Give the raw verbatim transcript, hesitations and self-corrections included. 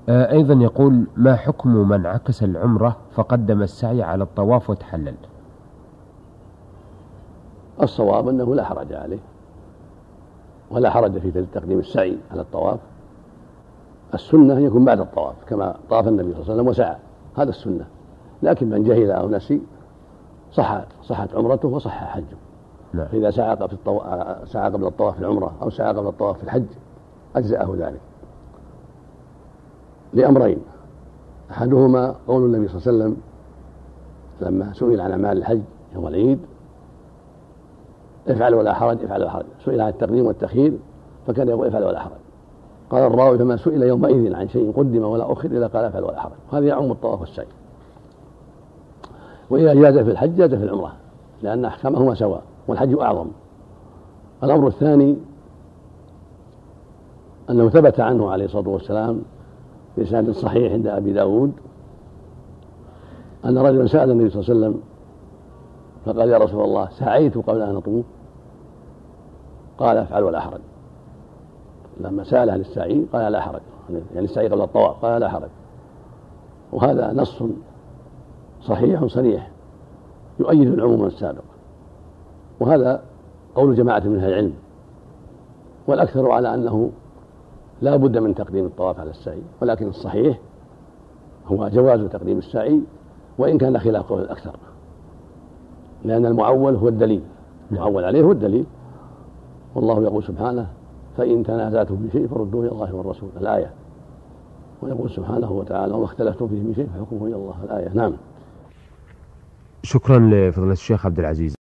آه أيضا يقول: ما حكم من عكس العمرة فقدم السعي على الطواف وتحلل؟ الصواب أنه لا حرج عليه، ولا حرج في تقديم السعي على الطواف. السنة يكون بعد الطواف كما طاف النبي صلى الله عليه وسلم وسعى، هذا السنة. لكن من جهل أو نسي صح صحت عمرته وصح حجه. لا. فإذا سعى قبل الطواف سعى قبل الطواف في العمرة أو سعى قبل الطواف في الحج أجزأه ذلك لأمرين: أحدهما قول النبي صلى الله عليه وسلم لما سئل عن أعمال الحج يوم العيد: افعل ولا حرج، افعل ولا حرج. سئل عن التقديم والتأخير فكان يقول افعل ولا حرج. قال الراوي: فما سئل يومئذ عن شيء قدم ولا أخر إلا قال افعل ولا حرج. هذا يعم الطواف والسعي. وإذا جاز في الحج جاز في العمرة، لأن أحكامهما سواء والحج أعظم. الأمر الثاني أنه ثبت عنه عليه الصلاة والسلام بإسناد صحيح عند أبي داود أن رجلا سأل النبي صلى الله عليه وسلم فقال: يا رسول الله، سعيت قبل أن أطوف. قال: افعل ولا حرج. لما سأل عن السعي قال: لا حرج، يعني السعي قبل الطواف، قال: لا حرج. وهذا نص صحيح صريح يؤيد العموم السابق، وهذا قول جماعة من أهل العلم، والأكثر على أنه لا بد من تقديم الطواف على السعي، ولكن الصحيح هو جواز تقديم السعي وإن كان خلاف قول الأكثر، لأن المعول هو الدليل، المعول عليه هو الدليل. والله يقول سبحانه: فإن تنازعتم بشيء فردوه إلى الله والرسول، الآية. ويقول سبحانه وتعالى: وما اختلفتم فيه من شيء فحكمه إلى الله، الآية. نعم. شكرا لفضيلة الشيخ عبد العزيز.